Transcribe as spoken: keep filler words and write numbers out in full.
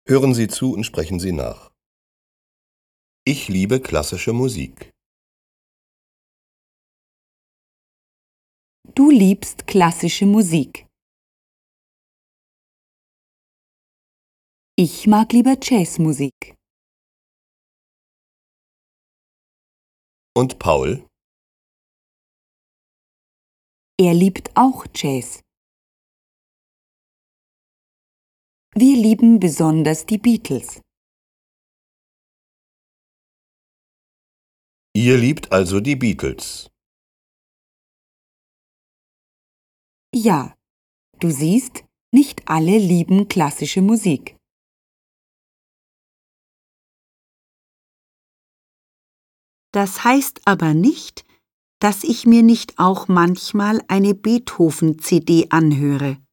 Hören Sie zu und sprechen Sie nach. Ich liebe klassische Musik. Du liebst klassische Musik. Ich mag lieber Jazzmusik. Und Paul? Er liebt auch Jazz. Wir lieben besonders die Beatles. Ihr liebt also die Beatles. Ja, du siehst, nicht alle lieben klassische Musik. Das heißt aber nicht, dass ich mir nicht auch manchmal eine Beethoven-C D anhöre.